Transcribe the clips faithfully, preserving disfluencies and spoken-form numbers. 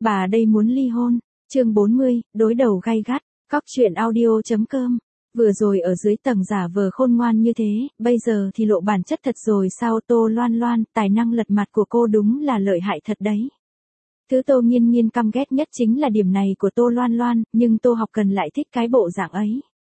bà đây muốn ly hôn. Chương bốn mươi, đối đầu gay gắt. Cóc truyện audio.com. Vừa rồi ở dưới tầng giả vờ khôn ngoan như thế, bây giờ thì lộ bản chất thật rồi sao? Tô Loan Loan, tài năng lật mặt của cô đúng là lợi hại thật đấy. Thứ Tô Nghiên Nghiên căm ghét nhất chính là điểm này của Tô Loan Loan, nhưng Tô Học Cần lại thích cái bộ dạng ấy.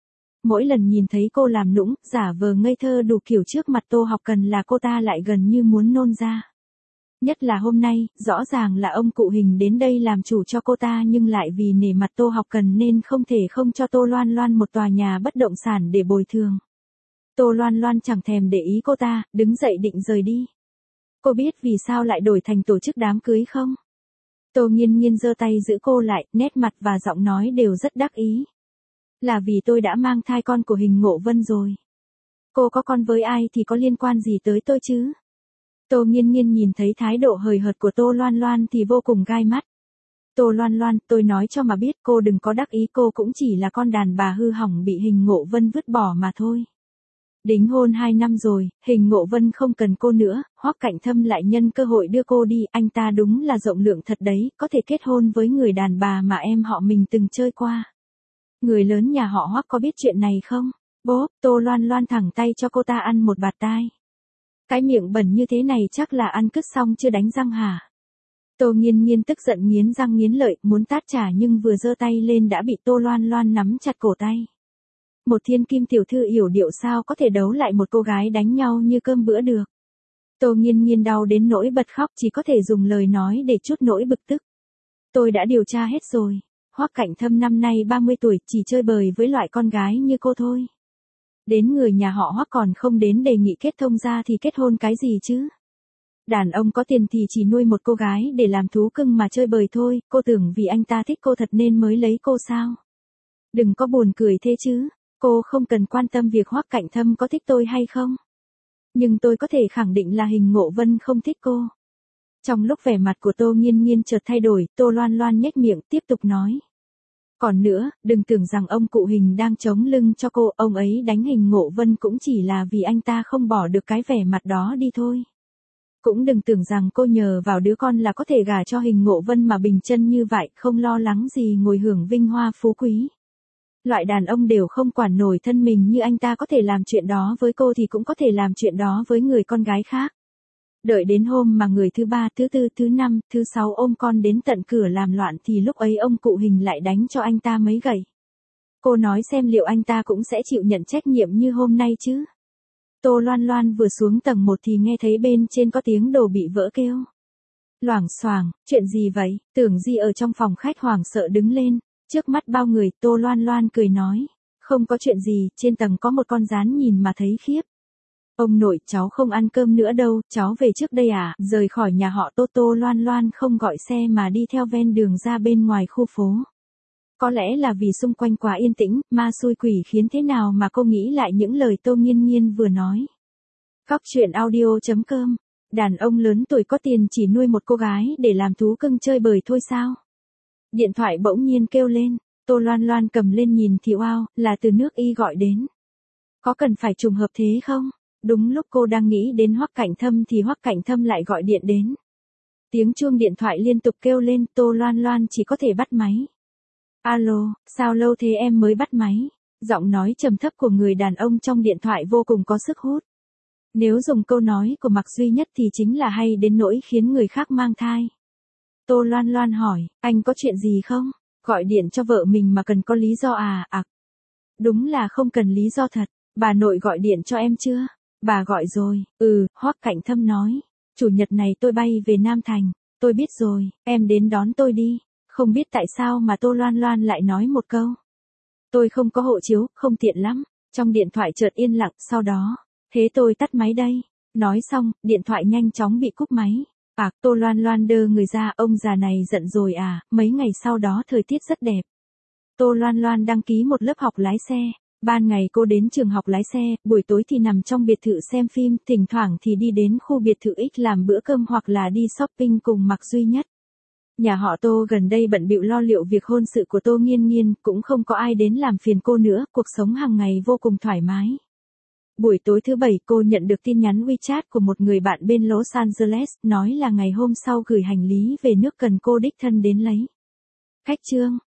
Mỗi lần nhìn thấy cô làm nũng, giả vờ ngây thơ đủ kiểu trước mặt Tô Học Cần là cô ta lại gần như muốn nôn ra. Nhất là hôm nay, rõ ràng là ông cụ Hình đến đây làm chủ cho cô ta nhưng lại vì nể mặt Tô Học Cần nên không thể không cho Tô Loan Loan một tòa nhà bất động sản để bồi thường. Tô Loan Loan chẳng thèm để ý cô ta, đứng dậy định rời đi. Cô biết vì sao lại đổi thành tổ chức đám cưới không? Tô Nghiên Nghiên giơ tay giữ cô lại, nét mặt và giọng nói đều rất đắc ý. Là vì tôi đã mang thai con của Hình Ngộ Vân rồi. Cô có con với ai thì có liên quan gì tới tôi chứ? Tô Nghiên Nghiên nhìn thấy thái độ hời hợt của Tô Loan Loan thì vô cùng gai mắt. Tô Loan Loan, tôi nói cho mà biết cô đừng có đắc ý, cô cũng chỉ là con đàn bà hư hỏng bị Hình Ngộ Vân vứt bỏ mà thôi. Đính hôn hai năm rồi, Hình Ngộ Vân không cần cô nữa, Hoắc Cảnh Thâm lại nhân cơ hội đưa cô đi, anh ta đúng là rộng lượng thật đấy, có thể kết hôn với người đàn bà mà em họ mình từng chơi qua. Người lớn nhà họ Hoắc có biết chuyện này không? Bố, Tô Loan Loan thẳng tay cho cô ta ăn một bạt tai. Cái miệng bẩn như thế này chắc là ăn cứt xong chưa đánh răng hả? Tô Nghiên Nghiên tức giận nghiến răng nghiến lợi, muốn tát trả nhưng vừa giơ tay lên đã bị Tô Loan Loan nắm chặt cổ tay. Một thiên kim tiểu thư yểu điệu sao có thể đấu lại một cô gái đánh nhau như cơm bữa được. Tô Nghiên Nghiên đau đến nỗi bật khóc, chỉ có thể dùng lời nói để trút nỗi bực tức. Tôi đã điều tra hết rồi. Hoắc Cảnh Thâm năm nay ba mươi tuổi, chỉ chơi bời với loại con gái như cô thôi. Đến người nhà họ Hoắc còn không đến đề nghị kết thông ra thì kết hôn cái gì chứ? Đàn ông có tiền thì chỉ nuôi một cô gái để làm thú cưng mà chơi bời thôi, cô tưởng vì anh ta thích cô thật nên mới lấy cô sao? Đừng có buồn cười thế chứ, cô không cần quan tâm việc Hoắc Cảnh Thâm có thích tôi hay không. Nhưng tôi có thể khẳng định là Hình Ngộ Vân không thích cô. Trong lúc vẻ mặt của Tô Nghiên Nghiên chợt thay đổi, Tô Loan Loan nhếch miệng tiếp tục nói. Còn nữa, đừng tưởng rằng ông cụ Hình đang chống lưng cho cô, ông ấy đánh Hình Ngộ Vân cũng chỉ là vì anh ta không bỏ được cái vẻ mặt đó đi thôi. Cũng đừng tưởng rằng cô nhờ vào đứa con là có thể gả cho Hình Ngộ Vân mà bình chân như vậy, không lo lắng gì ngồi hưởng vinh hoa phú quý. Loại đàn ông đều không quản nổi thân mình như anh ta có thể làm chuyện đó với cô thì cũng có thể làm chuyện đó với người con gái khác. Đợi đến hôm mà người thứ ba, thứ tư, thứ năm, thứ sáu ôm con đến tận cửa làm loạn thì lúc ấy ông cụ Hình lại đánh cho anh ta mấy gậy. Cô nói xem liệu anh ta cũng sẽ chịu nhận trách nhiệm như hôm nay chứ? Tô Loan Loan vừa xuống tầng một thì nghe thấy bên trên có tiếng đồ bị vỡ kêu. Loảng xoảng, chuyện gì vậy? Tưởng Di ở trong phòng khách hoảng sợ đứng lên, trước mắt bao người, Tô Loan Loan cười nói. Không có chuyện gì, trên tầng có một con gián nhìn mà thấy khiếp. Ông nội, cháu không ăn cơm nữa đâu, cháu về trước đây à? Rời khỏi nhà họ Tô, Tô Loan Loan không gọi xe mà đi theo ven đường ra bên ngoài khu phố. Có lẽ là vì xung quanh quá yên tĩnh, ma xui quỷ khiến thế nào mà cô nghĩ lại những lời Tô Nghiên Nghiên vừa nói. Cóc truyện audio.com. Đàn ông lớn tuổi có tiền chỉ nuôi một cô gái để làm thú cưng chơi bời thôi sao? Điện thoại bỗng nhiên kêu lên, Tô Loan Loan cầm lên nhìn thì wow, là từ nước Y gọi đến. Có cần phải trùng hợp thế không? Đúng lúc cô đang nghĩ đến Hoắc Cảnh Thâm thì Hoắc Cảnh Thâm lại gọi điện đến. Tiếng chuông điện thoại liên tục kêu lên, Tô Loan Loan chỉ có thể bắt máy. Alo, sao lâu thế em mới bắt máy? Giọng nói trầm thấp của người đàn ông trong điện thoại vô cùng có sức hút. Nếu dùng câu nói của Mạc Duy Nhất thì chính là hay đến nỗi khiến người khác mang thai. Tô Loan Loan hỏi, anh có chuyện gì không? Gọi điện cho vợ mình mà cần có lý do à? À, đúng là không cần lý do thật. Bà nội gọi điện cho em chưa? Bà gọi rồi, ừ, Hoắc Cảnh Thâm nói. Chủ nhật này tôi bay về Nam Thành. Tôi biết rồi, em đến đón tôi đi. Không biết tại sao mà Tô Loan Loan lại nói một câu. Tôi không có hộ chiếu, không tiện lắm. Trong điện thoại chợt yên lặng, sau đó. Thế tôi tắt máy đây. Nói xong, điện thoại nhanh chóng bị cúp máy. À, Tô Loan Loan đơ người ra, ông già này giận rồi à, mấy ngày sau đó thời tiết rất đẹp. Tô Loan Loan đăng ký một lớp học lái xe. Ban ngày cô đến trường học lái xe, buổi tối thì nằm trong biệt thự xem phim, thỉnh thoảng thì đi đến khu biệt thự X làm bữa cơm hoặc là đi shopping cùng Mạc Duy Nhất. Nhà họ Tô gần đây bận bịu lo liệu việc hôn sự của Tô Nghiên Nghiên, cũng không có ai đến làm phiền cô nữa, cuộc sống hàng ngày vô cùng thoải mái. Buổi tối thứ bảy cô nhận được tin nhắn WeChat của một người bạn bên Los Angeles, nói là ngày hôm sau gửi hành lý về nước cần cô đích thân đến lấy. Khách chương.